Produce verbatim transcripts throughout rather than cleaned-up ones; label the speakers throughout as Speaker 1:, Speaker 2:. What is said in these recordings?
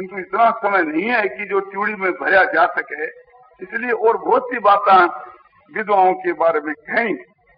Speaker 1: किंतु इतना समय नहीं है कि जो त्यूड़ी में भरा जा सके, इसलिए और बहुत सी बातें विधवाओं के बारे में कहीं।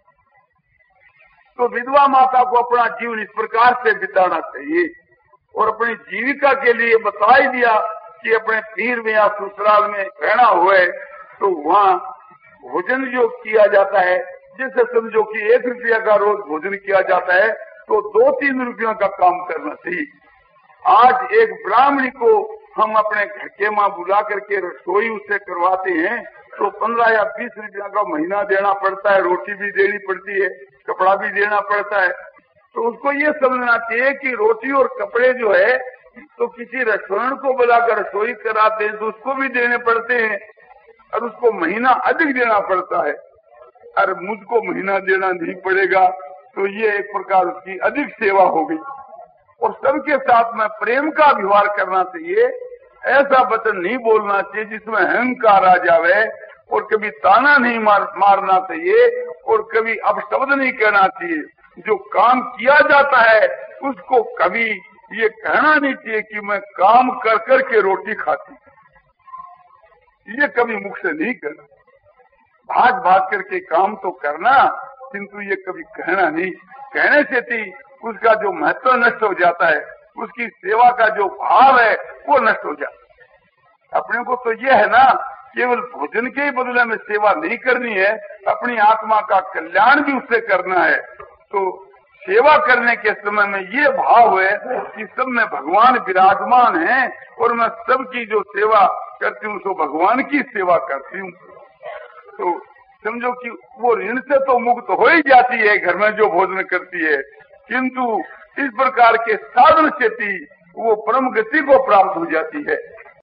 Speaker 1: तो विधवा माता को अपना जीवन इस प्रकार से बिताना चाहिए और अपनी जीविका के लिए बता ही दिया कि अपने पीर में या ससुराल में रहना हुए तो वहाँ भोजन जो किया जाता है, जैसे समझो कि एक रुपया का रोज भोजन किया जाता है तो दो तीन रुपयों का काम करना चाहिए। आज एक ब्राह्मणी को हम अपने घर के माँ बुला करके रसोई उससे करवाते हैं तो पंद्रह या बीस रुपया का महीना देना पड़ता है, रोटी भी देनी पड़ती है, कपड़ा भी देना पड़ता है। तो उसको ये समझना चाहिए कि रोटी और कपड़े जो है तो किसी रेस्टोरेंट को बुलाकर रसोई कराते हैं तो उसको भी देने पड़ते हैं और उसको महीना अधिक देना पड़ता है। अरे मुझको महीना देना नहीं पड़ेगा तो ये एक प्रकार उसकी अधिक सेवा हो गई। और सबके साथ में प्रेम का व्यवहार करना चाहिए, ऐसा वचन नहीं बोलना चाहिए जिसमें अहंकार आ जावे, और कभी ताना नहीं मार, मारना चाहिए और कभी अपशब्द नहीं कहना चाहिए। जो काम किया जाता है उसको कभी ये कहना नहीं चाहिए कि मैं काम कर कर के रोटी खाती, ये कभी मुख से नहीं कहना। भाग भाग करके काम तो करना, किंतु ये कभी कहना नहीं। कहने से थी उसका जो महत्व नष्ट हो जाता है, उसकी सेवा का जो भाव है वो नष्ट हो जाता है। अपने को तो ये है ना, केवल भोजन के ही बदले में सेवा नहीं करनी है, अपनी आत्मा का कल्याण भी उससे करना है। तो सेवा करने के समय में ये भाव है कि सब में भगवान विराजमान है और मैं सबकी जो सेवा करती हूँ तो भगवान की सेवा करती हूँ। तो समझो कि वो ऋण से तो मुक्त हो ही जाती है घर में जो भोजन करती है, किंतु इस प्रकार के साधन से थी वो परम गति को प्राप्त हो जाती है।